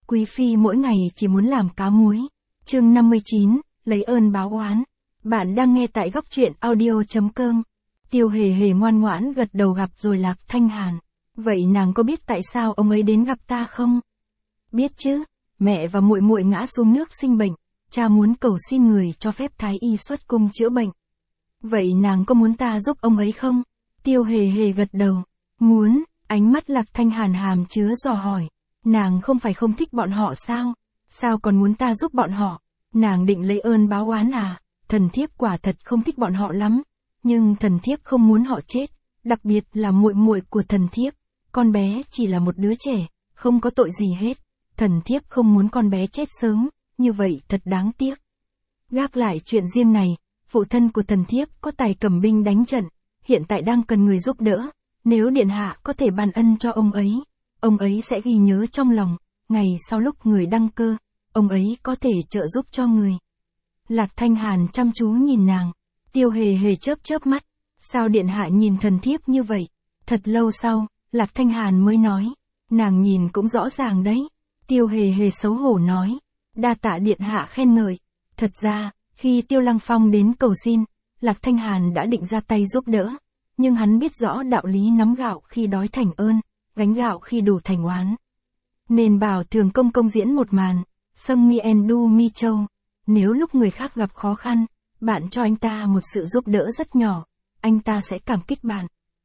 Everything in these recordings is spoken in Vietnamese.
quý phi mỗi ngày chỉ muốn làm cá muối. Chương 59, lấy ơn báo oán. Bạn đang nghe tại góc truyện audio.com. Tiêu Hề Hề ngoan ngoãn gật đầu gặp rồi Lạc Thanh Hàn. Vậy nàng có biết tại sao ông ấy đến gặp ta không? Biết chứ, mẹ và muội muội ngã xuống nước sinh bệnh, cha muốn cầu xin người cho phép thái y xuất cung chữa bệnh. Vậy nàng có muốn ta giúp ông ấy không? Tiêu Hề Hề gật đầu. Muốn, ánh mắt Lạc Thanh Hàn hàm chứa dò hỏi. Nàng không phải không thích bọn họ sao? Sao còn muốn ta giúp bọn họ? Nàng định lấy ơn báo oán à? Thần thiếp quả thật không thích bọn họ lắm. Nhưng thần thiếp không muốn họ chết, đặc biệt là muội muội của thần thiếp. Con bé chỉ là một đứa trẻ, không có tội gì hết. Thần thiếp không muốn con bé chết sớm, như vậy thật đáng tiếc. Gác lại chuyện riêng này, phụ thân của thần thiếp có tài cầm binh đánh trận, hiện tại đang cần người giúp đỡ. Nếu điện hạ có thể ban ân cho ông ấy sẽ ghi nhớ trong lòng, ngày sau lúc người đăng cơ, ông ấy có thể trợ giúp cho người. Lạc Thanh Hàn chăm chú nhìn nàng, Tiêu Hề Hề chớp mắt, sao điện hạ nhìn thần thiếp như vậy? Thật lâu sau, Lạc Thanh Hàn mới nói, nàng nhìn cũng rõ ràng đấy. Tiêu Hề Hề xấu hổ nói, đa tạ điện hạ khen ngợi. Thật ra, khi Tiêu Lăng Phong đến cầu xin, Lạc Thanh Hàn đã định ra tay giúp đỡ, nhưng hắn biết rõ đạo lý nắm gạo khi đói thành ơn, gánh gạo khi đủ thành oán. Nên bảo Thường Công Công diễn một màn, Sung Mi En Du Mi Châu, nếu lúc người khác gặp khó khăn, bạn cho anh ta một sự giúp đỡ rất nhỏ, anh ta sẽ cảm kích bạn.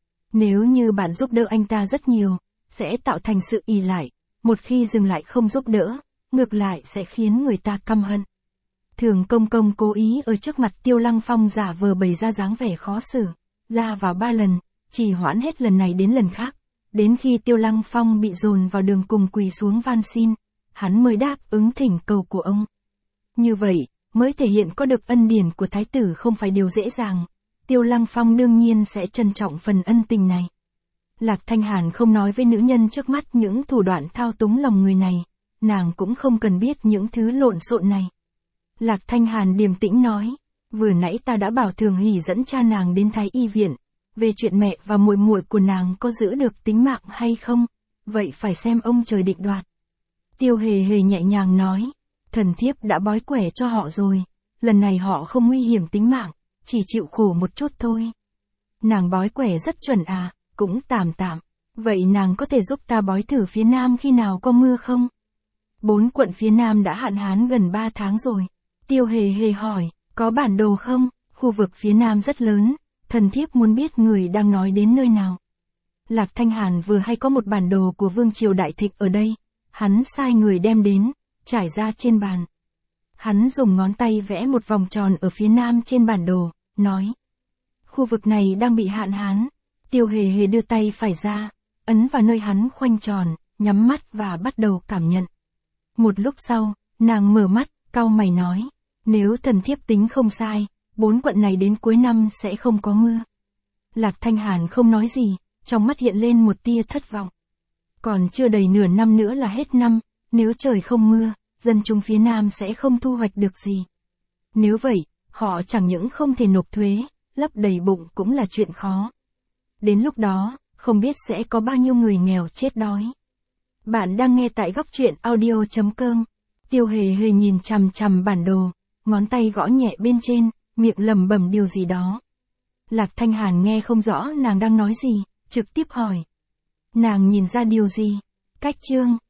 Nếu như bạn giúp đỡ anh ta rất nhiều, sẽ tạo thành sự ỷ lại, một khi dừng lại không giúp đỡ, ngược lại sẽ khiến người ta căm hận. Thường Công Công cố ý ở trước mặt Tiêu Lăng Phong giả vờ bày ra dáng vẻ khó xử, ra vào 3 lần, trì hoãn hết lần này đến lần khác, đến khi Tiêu Lăng Phong bị dồn vào đường cùng quỳ xuống van xin, hắn mới đáp ứng thỉnh cầu của ông. Như vậy, mới thể hiện có được ân điển của thái tử không phải điều dễ dàng. Tiêu Lăng Phong đương nhiên sẽ trân trọng phần ân tình này. Lạc Thanh Hàn không nói với nữ nhân trước mắt những thủ đoạn thao túng lòng người này, nàng cũng không cần biết những thứ lộn xộn này. Lạc Thanh Hàn điềm tĩnh nói, vừa nãy ta đã bảo Thường Hỷ dẫn cha nàng đến Thái Y viện, về chuyện mẹ và muội muội của nàng có giữ được tính mạng hay không, vậy phải xem ông trời định đoạt. Tiêu Hề Hề nhẹ nhàng nói, thần thiếp đã bói quẻ cho họ rồi, lần này họ không nguy hiểm tính mạng, chỉ chịu khổ một chút thôi. Nàng bói quẻ rất chuẩn à, cũng tạm. Vậy nàng có thể giúp ta bói thử phía Nam khi nào có mưa không? 4 quận phía Nam đã hạn hán gần 3 tháng rồi. Tiêu Hề Hề hỏi, có bản đồ không? Khu vực phía Nam rất lớn, thần thiếp muốn biết người đang nói đến nơi nào. Lạc Thanh Hàn vừa hay có một bản đồ của Vương Triều Đại Thịnh ở đây, hắn sai người đem đến, trải ra trên bàn. Hắn dùng ngón tay vẽ một vòng tròn ở phía Nam trên bản đồ, nói, khu vực này đang bị hạn hán. Tiêu Hề Hề đưa tay phải ra, ấn vào nơi hắn khoanh tròn, nhắm mắt và bắt đầu cảm nhận. Một lúc sau, nàng mở mắt, cau mày nói, nếu thần thiếp tính không sai, 4 quận này đến cuối năm sẽ không có mưa. Lạc Thanh Hàn không nói gì, trong mắt hiện lên một tia thất vọng. Còn chưa đầy nửa năm nữa là hết năm, nếu trời không mưa, dân chúng phía Nam sẽ không thu hoạch được gì. Nếu vậy, họ chẳng những không thể nộp thuế, lấp đầy bụng cũng là chuyện khó. Đến lúc đó, không biết sẽ có bao nhiêu người nghèo chết đói. Bạn đang nghe tại góc truyện audio.com. Tiêu Hề Hề nhìn chằm chằm bản đồ, ngón tay gõ nhẹ bên trên, miệng lẩm bẩm điều gì đó. Lạc Thanh Hàn nghe không rõ nàng đang nói gì, trực tiếp hỏi. Nàng nhìn ra điều gì? Cách chương